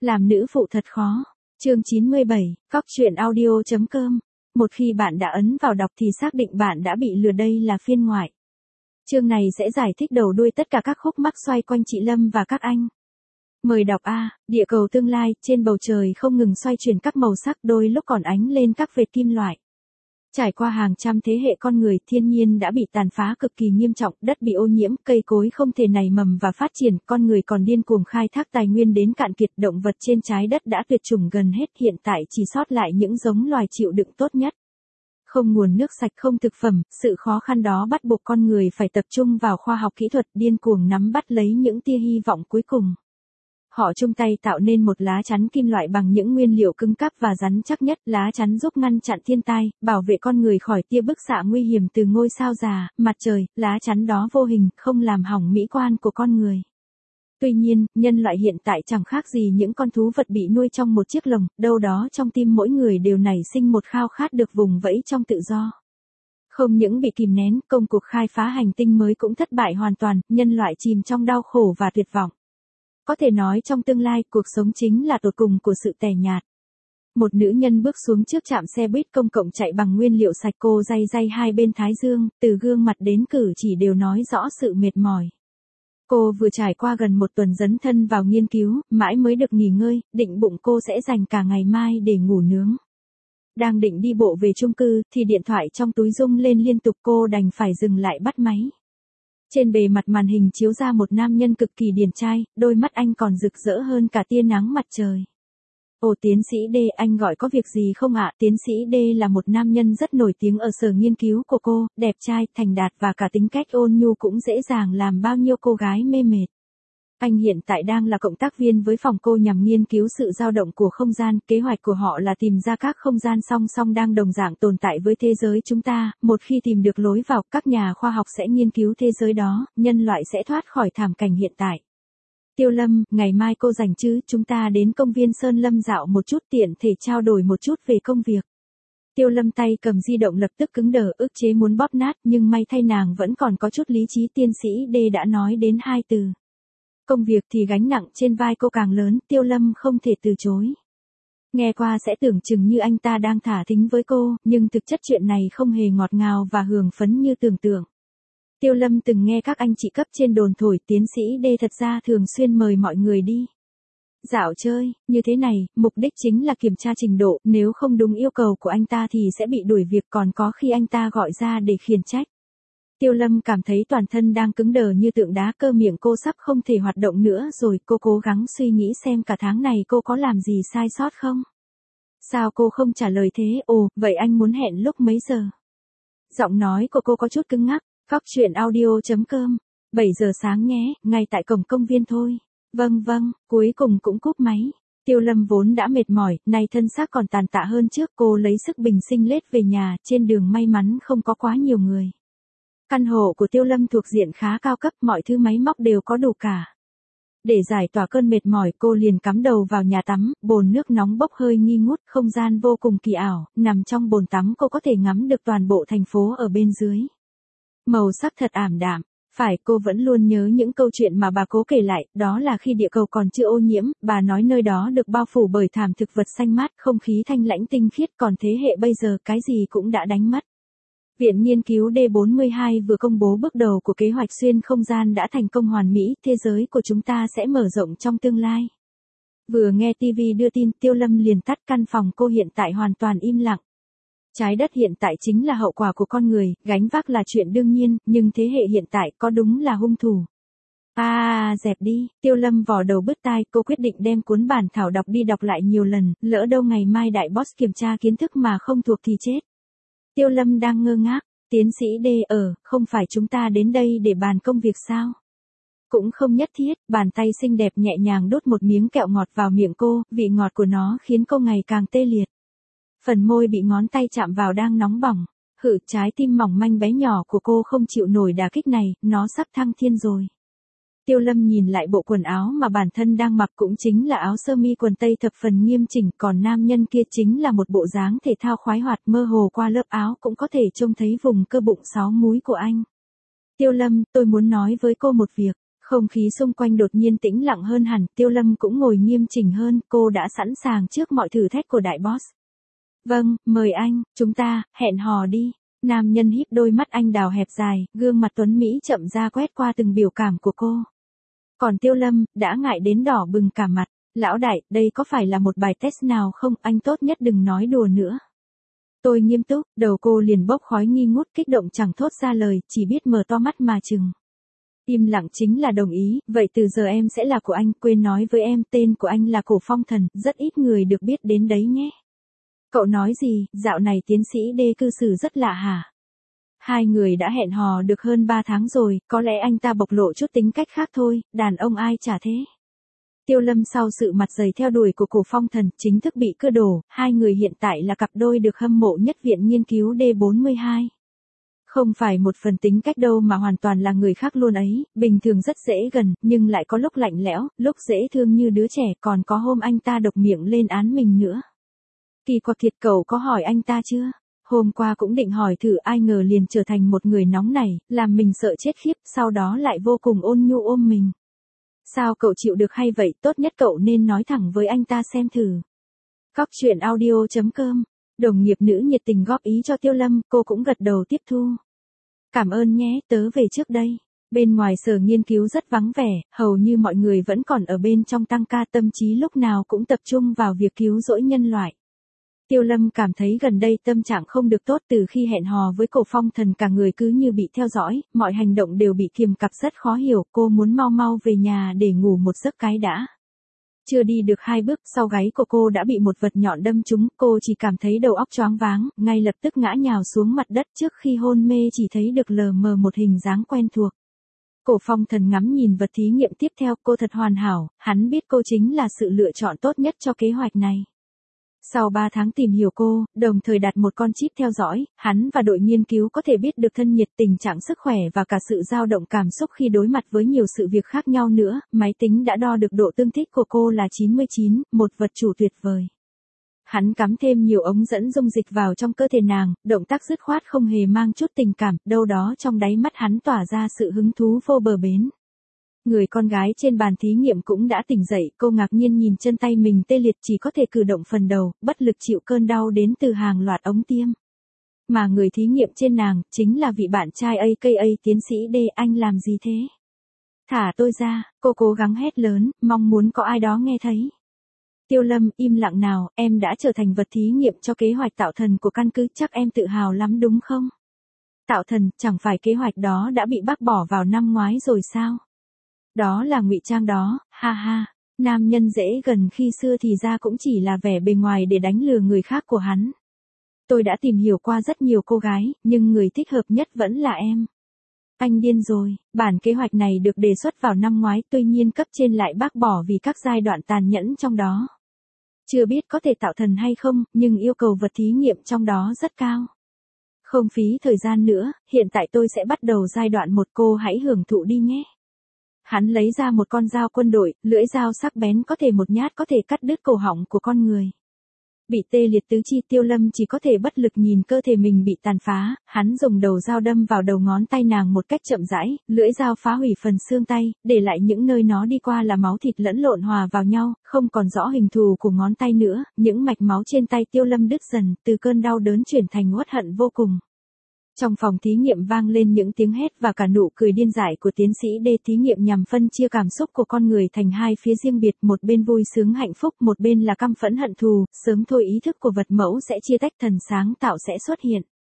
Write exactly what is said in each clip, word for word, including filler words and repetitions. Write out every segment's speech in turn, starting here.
Làm nữ phụ thật khó. Chương chín mươi bảy, cóc truyện audio chấm com. Một khi bạn đã ấn vào đọc thì xác định bạn đã bị lừa, đây là phiên ngoại. Chương này sẽ giải thích đầu đuôi tất cả các khúc mắc xoay quanh chị Lâm và các anh. Mời đọc A, địa cầu tương lai, trên bầu trời không ngừng xoay chuyển các màu sắc, đôi lúc còn ánh lên các vệt kim loại. Trải qua hàng trăm thế hệ con người, thiên nhiên đã bị tàn phá cực kỳ nghiêm trọng, đất bị ô nhiễm, cây cối không thể nảy mầm và phát triển, con người còn điên cuồng khai thác tài nguyên đến cạn kiệt, động vật trên trái đất đã tuyệt chủng gần hết, hiện tại chỉ sót lại những giống loài chịu đựng tốt nhất. Không nguồn nước sạch, không thực phẩm, sự khó khăn đó bắt buộc con người phải tập trung vào khoa học kỹ thuật, điên cuồng nắm bắt lấy những tia hy vọng cuối cùng. Họ chung tay tạo nên một lá chắn kim loại bằng những nguyên liệu cứng cáp và rắn chắc nhất. Lá chắn giúp ngăn chặn thiên tai, bảo vệ con người khỏi tia bức xạ nguy hiểm từ ngôi sao già, mặt trời. Lá chắn đó vô hình, không làm hỏng mỹ quan của con người. Tuy nhiên, nhân loại hiện tại chẳng khác gì những con thú vật bị nuôi trong một chiếc lồng, đâu đó trong tim mỗi người đều nảy sinh một khao khát được vùng vẫy trong tự do. Không những bị kìm nén, công cuộc khai phá hành tinh mới cũng thất bại hoàn toàn, nhân loại chìm trong đau khổ và tuyệt vọng. Có thể nói trong tương lai, cuộc sống chính là tột cùng của sự tẻ nhạt. Một nữ nhân bước xuống trước trạm xe buýt công cộng chạy bằng nguyên liệu sạch, cô day day hai bên thái dương, từ gương mặt đến cử chỉ đều nói rõ sự mệt mỏi. Cô vừa trải qua gần một tuần dấn thân vào nghiên cứu, mãi mới được nghỉ ngơi, định bụng cô sẽ dành cả ngày mai để ngủ nướng. Đang định đi bộ về chung cư, thì điện thoại trong túi rung lên liên tục, cô đành phải dừng lại bắt máy. Trên bề mặt màn hình chiếu ra một nam nhân cực kỳ điển trai, đôi mắt anh còn rực rỡ hơn cả tia nắng mặt trời. Ồ, tiến sĩ D, anh gọi có việc gì không ạ? Tiến sĩ D là một nam nhân rất nổi tiếng ở sở nghiên cứu của cô, đẹp trai, thành đạt và cả tính cách ôn nhu cũng dễ dàng làm bao nhiêu cô gái mê mệt. Anh hiện tại đang là cộng tác viên với phòng cô nhằm nghiên cứu sự dao động của không gian, kế hoạch của họ là tìm ra các không gian song song đang đồng dạng tồn tại với thế giới chúng ta, một khi tìm được lối vào, các nhà khoa học sẽ nghiên cứu thế giới đó, nhân loại sẽ thoát khỏi thảm cảnh hiện tại. Tiêu Lâm, ngày mai cô rảnh chứ, chúng ta đến công viên Sơn Lâm dạo một chút, tiện thể trao đổi một chút về công việc. Tiêu Lâm tay cầm di động lập tức cứng đờ, ức chế muốn bóp nát, nhưng may thay nàng vẫn còn có chút lý trí. Tiến sĩ D đã nói đến hai từ. Công việc thì gánh nặng trên vai cô càng lớn, Tiêu Lâm không thể từ chối. Nghe qua sẽ tưởng chừng như anh ta đang thả thính với cô, nhưng thực chất chuyện này không hề ngọt ngào và hưởng phấn như tưởng tượng. Tiêu Lâm từng nghe các anh chị cấp trên đồn thổi, tiến sĩ D thật ra thường xuyên mời mọi người đi dạo chơi, như thế này, mục đích chính là kiểm tra trình độ, nếu không đúng yêu cầu của anh ta thì sẽ bị đuổi việc, còn có khi anh ta gọi ra để khiển trách. Tiêu Lâm cảm thấy toàn thân đang cứng đờ như tượng đá, cơ miệng cô sắp không thể hoạt động nữa rồi, cô cố gắng suy nghĩ xem cả tháng này cô có làm gì sai sót không. Sao cô không trả lời thế? Ồ, vậy anh muốn hẹn lúc mấy giờ? Giọng nói của cô có chút cứng ngắc. Cóc truyện audio chấm com. bảy giờ sáng nhé, ngay tại cổng công viên thôi. Vâng vâng, cuối cùng cũng cúp máy. Tiêu Lâm vốn đã mệt mỏi, nay thân xác còn tàn tạ hơn trước, cô lấy sức bình sinh lết về nhà, trên đường may mắn không có quá nhiều người. Căn hộ của Tiêu Lâm thuộc diện khá cao cấp, mọi thứ máy móc đều có đủ cả. Để giải tỏa cơn mệt mỏi, cô liền cắm đầu vào nhà tắm, bồn nước nóng bốc hơi nghi ngút, không gian vô cùng kỳ ảo, nằm trong bồn tắm cô có thể ngắm được toàn bộ thành phố ở bên dưới. Màu sắc thật ảm đạm, phải, cô vẫn luôn nhớ những câu chuyện mà bà cố kể lại, đó là khi địa cầu còn chưa ô nhiễm, bà nói nơi đó được bao phủ bởi thảm thực vật xanh mát, không khí thanh lãnh tinh khiết, còn thế hệ bây giờ cái gì cũng đã đánh mất. Viện Nghiên cứu D bốn mươi hai vừa công bố bước đầu của kế hoạch xuyên không gian đã thành công hoàn mỹ, thế giới của chúng ta sẽ mở rộng trong tương lai. Vừa nghe ti vi đưa tin, Tiêu Lâm liền tắt, căn phòng cô hiện tại hoàn toàn im lặng. Trái đất hiện tại chính là hậu quả của con người, gánh vác là chuyện đương nhiên, nhưng thế hệ hiện tại có đúng là hung thủ. À, dẹp đi, Tiêu Lâm vò đầu bứt tai, cô quyết định đem cuốn bản thảo đọc đi đọc lại nhiều lần, lỡ đâu ngày mai đại boss kiểm tra kiến thức mà không thuộc thì chết. Tiêu Lâm đang ngơ ngác, tiến sĩ D, ở, không phải chúng ta đến đây để bàn công việc sao? Cũng không nhất thiết, bàn tay xinh đẹp nhẹ nhàng đút một miếng kẹo ngọt vào miệng cô, vị ngọt của nó khiến cô ngày càng tê liệt. Phần môi bị ngón tay chạm vào đang nóng bỏng, hự, trái tim mỏng manh bé nhỏ của cô không chịu nổi đả kích này, nó sắp thăng thiên rồi. Tiêu Lâm nhìn lại bộ quần áo mà bản thân đang mặc, cũng chính là áo sơ mi quần tây thập phần nghiêm chỉnh, còn nam nhân kia chính là một bộ dáng thể thao khoái hoạt, mơ hồ qua lớp áo cũng có thể trông thấy vùng cơ bụng sáu múi của anh. Tiêu Lâm, tôi muốn nói với cô một việc. Không khí xung quanh đột nhiên tĩnh lặng hơn hẳn, Tiêu Lâm cũng ngồi nghiêm chỉnh hơn, cô đã sẵn sàng trước mọi thử thách của đại boss. Vâng, mời anh, chúng ta, hẹn hò đi. Nam nhân híp đôi mắt anh đào hẹp dài, gương mặt tuấn Mỹ chậm ra quét qua từng biểu cảm của cô. Còn Tiêu Lâm, đã ngại đến đỏ bừng cả mặt. Lão đại, đây có phải là một bài test nào không, anh tốt nhất đừng nói đùa nữa. Tôi nghiêm túc, đầu cô liền bốc khói nghi ngút, kích động chẳng thốt ra lời, chỉ biết mở to mắt mà chừng. Im lặng chính là đồng ý, vậy từ giờ em sẽ là của anh, quên nói với em tên của anh là Cổ Phong Thần, rất ít người được biết đến đấy nhé. Cậu nói gì, dạo này tiến sĩ Đê cư xử rất lạ hả? Hai người đã hẹn hò được hơn ba tháng rồi, có lẽ anh ta bộc lộ chút tính cách khác thôi, đàn ông ai chả thế. Tiêu Lâm sau sự mặt dày theo đuổi của Cổ Phong Thần chính thức bị cưa đổ, hai người hiện tại là cặp đôi được hâm mộ nhất viện nghiên cứu D bốn mươi hai. Không phải một phần tính cách đâu mà hoàn toàn là người khác luôn ấy, bình thường rất dễ gần, nhưng lại có lúc lạnh lẽo, lúc dễ thương như đứa trẻ, còn có hôm anh ta độc miệng lên án mình nữa. Kỳ quặc thiệt, cậu có hỏi anh ta chưa? Hôm qua cũng định hỏi thử, ai ngờ liền trở thành một người nóng nảy, làm mình sợ chết khiếp, sau đó lại vô cùng ôn nhu ôm mình. Sao cậu chịu được hay vậy, tốt nhất cậu nên nói thẳng với anh ta xem thử. Cóc truyện audio chấm com. Đồng nghiệp nữ nhiệt tình góp ý cho Tiêu Lâm, cô cũng gật đầu tiếp thu. Cảm ơn nhé, tớ về trước đây. Bên ngoài sở nghiên cứu rất vắng vẻ, hầu như mọi người vẫn còn ở bên trong tăng ca, tâm trí lúc nào cũng tập trung vào việc cứu rỗi nhân loại. Tiêu Lâm cảm thấy gần đây tâm trạng không được tốt, từ khi hẹn hò với Cổ Phong Thần cả người cứ như bị theo dõi, mọi hành động đều bị kiềm cặp rất khó hiểu, cô muốn mau mau về nhà để ngủ một giấc cái đã. Chưa đi được hai bước, sau gáy của cô đã bị một vật nhọn đâm trúng, cô chỉ cảm thấy đầu óc choáng váng, ngay lập tức ngã nhào xuống mặt đất, trước khi hôn mê chỉ thấy được lờ mờ một hình dáng quen thuộc. Cổ Phong Thần ngắm nhìn vật thí nghiệm tiếp theo, cô thật hoàn hảo, hắn biết cô chính là sự lựa chọn tốt nhất cho kế hoạch này. Sau ba tháng tìm hiểu cô, đồng thời đặt một con chip theo dõi, hắn và đội nghiên cứu có thể biết được thân nhiệt, tình trạng sức khỏe và cả sự dao động cảm xúc khi đối mặt với nhiều sự việc khác nhau nữa. Máy tính đã đo được độ tương thích của cô là chín mươi chín, một vật chủ tuyệt vời. Hắn cắm thêm nhiều ống dẫn dung dịch vào trong cơ thể nàng, động tác dứt khoát không hề mang chút tình cảm, đâu đó trong đáy mắt hắn tỏa ra sự hứng thú vô bờ bến. Người con gái trên bàn thí nghiệm cũng đã tỉnh dậy, cô ngạc nhiên nhìn chân tay mình tê liệt, chỉ có thể cử động phần đầu, bất lực chịu cơn đau đến từ hàng loạt ống tiêm. Mà người thí nghiệm trên nàng, chính là vị bạn trai a ca a tiến sĩ D, anh làm gì thế? Thả tôi ra, cô cố gắng hét lớn, mong muốn có ai đó nghe thấy. Tiêu Lâm, im lặng nào, em đã trở thành vật thí nghiệm cho kế hoạch tạo thần của căn cứ, chắc em tự hào lắm đúng không? Tạo thần, chẳng phải kế hoạch đó đã bị bác bỏ vào năm ngoái rồi sao? Đó là ngụy trang đó, ha ha. Nam nhân dễ gần khi xưa thì ra cũng chỉ là vẻ bề ngoài để đánh lừa người khác của hắn. Tôi đã tìm hiểu qua rất nhiều cô gái, nhưng người thích hợp nhất vẫn là em. Anh điên rồi, bản kế hoạch này được đề xuất vào năm ngoái, tuy nhiên cấp trên lại bác bỏ vì các giai đoạn tàn nhẫn trong đó. Chưa biết có thể tạo thần hay không, nhưng yêu cầu vật thí nghiệm trong đó rất cao. Không phí thời gian nữa, hiện tại tôi sẽ bắt đầu giai đoạn một, cô hãy hưởng thụ đi nhé. Hắn lấy ra một con dao quân đội, lưỡi dao sắc bén có thể một nhát có thể cắt đứt cổ họng của con người. Bị tê liệt tứ chi, Tiêu Lâm chỉ có thể bất lực nhìn cơ thể mình bị tàn phá, hắn dùng đầu dao đâm vào đầu ngón tay nàng một cách chậm rãi, lưỡi dao phá hủy phần xương tay, để lại những nơi nó đi qua là máu thịt lẫn lộn hòa vào nhau, không còn rõ hình thù của ngón tay nữa, những mạch máu trên tay Tiêu Lâm đứt dần, từ cơn đau đớn chuyển thành uất hận vô cùng. Trong phòng thí nghiệm vang lên những tiếng hét và cả nụ cười điên dại của tiến sĩ D. Thí nghiệm nhằm phân chia cảm xúc của con người thành hai phía riêng biệt, một bên vui sướng hạnh phúc, một bên là căm phẫn hận thù, sớm thôi ý thức của vật mẫu sẽ chia tách, thần sáng tạo sẽ xuất hiện.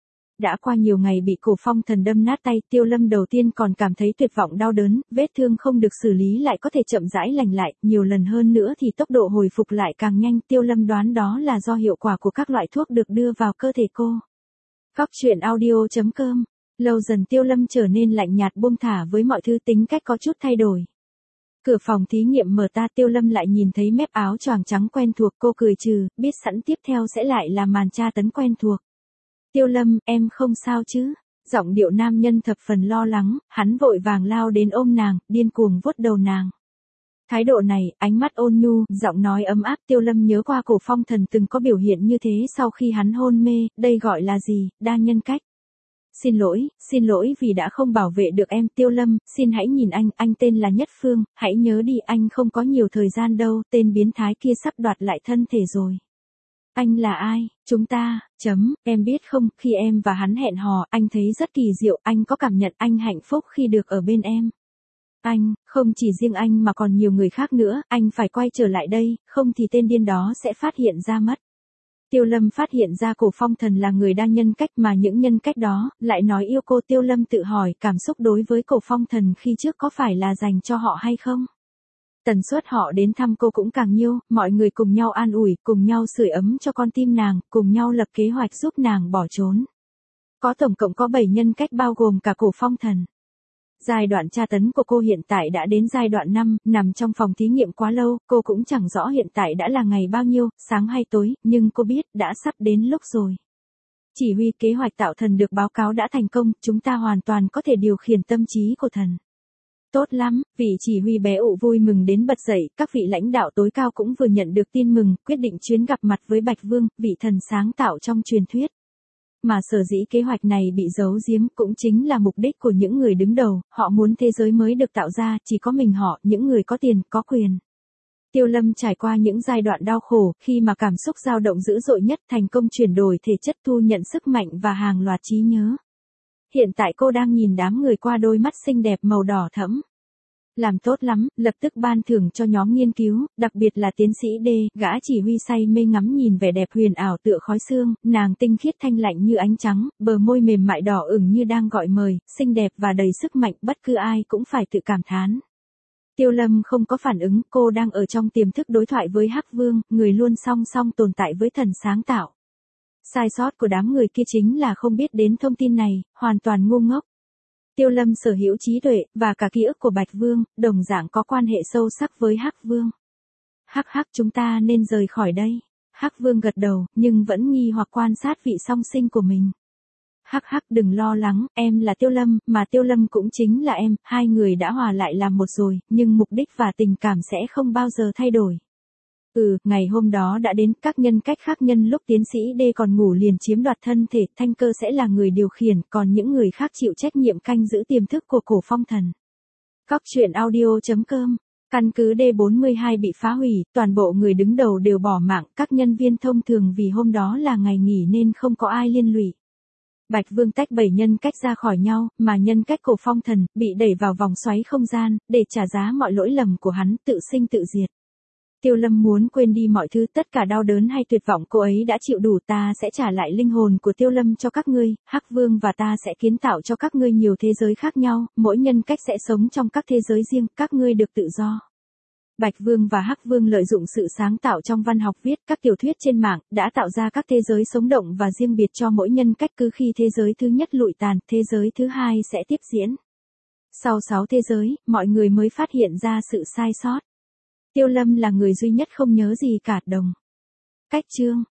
Đã qua nhiều ngày bị Cổ Phong Thần đâm nát tay, Tiêu Lâm đầu tiên còn cảm thấy tuyệt vọng đau đớn, vết thương không được xử lý lại có thể chậm rãi lành lại, nhiều lần hơn nữa thì tốc độ hồi phục lại càng nhanh, Tiêu Lâm đoán đó là do hiệu quả của các loại thuốc được đưa vào cơ thể cô. Cóc truyện audio chấm com. Lâu dần Tiêu Lâm trở nên lạnh nhạt buông thả với mọi thứ, tính cách có chút thay đổi. Cửa phòng thí nghiệm mở ta, Tiêu Lâm lại nhìn thấy mép áo choàng trắng quen thuộc, cô cười trừ, biết sẵn tiếp theo sẽ lại là màn tra tấn quen thuộc. Tiêu Lâm, em không sao chứ? Giọng điệu nam nhân thập phần lo lắng, hắn vội vàng lao đến ôm nàng, điên cuồng vuốt đầu nàng. Thái độ này, ánh mắt ôn nhu, giọng nói ấm áp, Tiêu Lâm nhớ qua Cổ Phong Thần từng có biểu hiện như thế sau khi hắn hôn mê, đây gọi là gì, đa nhân cách. Xin lỗi, xin lỗi vì đã không bảo vệ được em. Tiêu Lâm, xin hãy nhìn anh, anh tên là Nhất Phương, hãy nhớ đi, anh không có nhiều thời gian đâu, tên biến thái kia sắp đoạt lại thân thể rồi. Anh là ai? Chúng ta, chấm, em biết không, khi em và hắn hẹn hò, anh thấy rất kỳ diệu, anh có cảm nhận anh hạnh phúc khi được ở bên em. Anh, không chỉ riêng anh mà còn nhiều người khác nữa, anh phải quay trở lại đây, không thì tên điên đó sẽ phát hiện ra mất. Tiêu Lâm phát hiện ra Cổ Phong Thần là người đa nhân cách mà những nhân cách đó, lại nói yêu cô. Tiêu Lâm tự hỏi cảm xúc đối với Cổ Phong Thần khi trước có phải là dành cho họ hay không? Tần suất họ đến thăm cô cũng càng nhiều, mọi người cùng nhau an ủi, cùng nhau sưởi ấm cho con tim nàng, cùng nhau lập kế hoạch giúp nàng bỏ trốn. Có tổng cộng có bảy nhân cách bao gồm cả Cổ Phong Thần. Giai đoạn tra tấn của cô hiện tại đã đến giai đoạn năm, nằm trong phòng thí nghiệm quá lâu, cô cũng chẳng rõ hiện tại đã là ngày bao nhiêu, sáng hay tối, nhưng cô biết đã sắp đến lúc rồi. Chỉ huy kế hoạch tạo thần được báo cáo đã thành công, chúng ta hoàn toàn có thể điều khiển tâm trí của thần. Tốt lắm, vị chỉ huy bé ụ vui mừng đến bật dậy, các vị lãnh đạo tối cao cũng vừa nhận được tin mừng, quyết định chuyến gặp mặt với Bạch Vương, vị thần sáng tạo trong truyền thuyết. Mà sở dĩ kế hoạch này bị giấu giếm cũng chính là mục đích của những người đứng đầu, họ muốn thế giới mới được tạo ra, chỉ có mình họ, những người có tiền, có quyền. Tiêu Lâm trải qua những giai đoạn đau khổ, khi mà cảm xúc dao động dữ dội nhất, thành công chuyển đổi thể chất, thu nhận sức mạnh và hàng loạt trí nhớ. Hiện tại cô đang nhìn đám người qua đôi mắt xinh đẹp màu đỏ thẫm. Làm tốt lắm, lập tức ban thưởng cho nhóm nghiên cứu, đặc biệt là tiến sĩ D, gã chỉ huy say mê ngắm nhìn vẻ đẹp huyền ảo tựa khói sương, nàng tinh khiết thanh lạnh như ánh trắng, bờ môi mềm mại đỏ ửng như đang gọi mời, xinh đẹp và đầy sức mạnh, bất cứ ai cũng phải tự cảm thán. Tiêu Lâm không có phản ứng, cô đang ở trong tiềm thức đối thoại với Hắc Vương, người luôn song song tồn tại với thần sáng tạo. Sai sót của đám người kia chính là không biết đến thông tin này, hoàn toàn ngu ngốc. Tiêu Lâm sở hữu trí tuệ, và cả ký ức của Bạch Vương, đồng dạng có quan hệ sâu sắc với Hắc Vương. Hắc hắc, chúng ta nên rời khỏi đây. Hắc Vương gật đầu, nhưng vẫn nghi hoặc quan sát vị song sinh của mình. Hắc hắc, đừng lo lắng, em là Tiêu Lâm, mà Tiêu Lâm cũng chính là em, hai người đã hòa lại làm một rồi, nhưng mục đích và tình cảm sẽ không bao giờ thay đổi. Ừ, ngày hôm đó đã đến, các nhân cách khác nhân lúc tiến sĩ D còn ngủ liền chiếm đoạt thân thể, Thanh Cơ sẽ là người điều khiển, còn những người khác chịu trách nhiệm canh giữ tiềm thức của Cổ Phong Thần. Cóc truyện audio chấm com. Căn cứ D bốn mươi hai bị phá hủy, toàn bộ người đứng đầu đều bỏ mạng, các nhân viên thông thường vì hôm đó là ngày nghỉ nên không có ai liên lụy. Bạch Vương tách bảy nhân cách ra khỏi nhau, mà nhân cách Cổ Phong Thần bị đẩy vào vòng xoáy không gian, để trả giá mọi lỗi lầm của hắn, tự sinh tự diệt. Tiêu Lâm muốn quên đi mọi thứ, tất cả đau đớn hay tuyệt vọng cô ấy đã chịu đủ, ta sẽ trả lại linh hồn của Tiêu Lâm cho các ngươi, Hắc Vương và ta sẽ kiến tạo cho các ngươi nhiều thế giới khác nhau, mỗi nhân cách sẽ sống trong các thế giới riêng, các ngươi được tự do. Bạch Vương và Hắc Vương lợi dụng sự sáng tạo trong văn học viết, các tiểu thuyết trên mạng, đã tạo ra các thế giới sống động và riêng biệt cho mỗi nhân cách, cứ khi thế giới thứ nhất lụi tàn, thế giới thứ hai sẽ tiếp diễn. Sau sáu thế giới, mọi người mới phát hiện ra sự sai sót. Tiêu Lâm là người duy nhất không nhớ gì cả. Đồng cách chương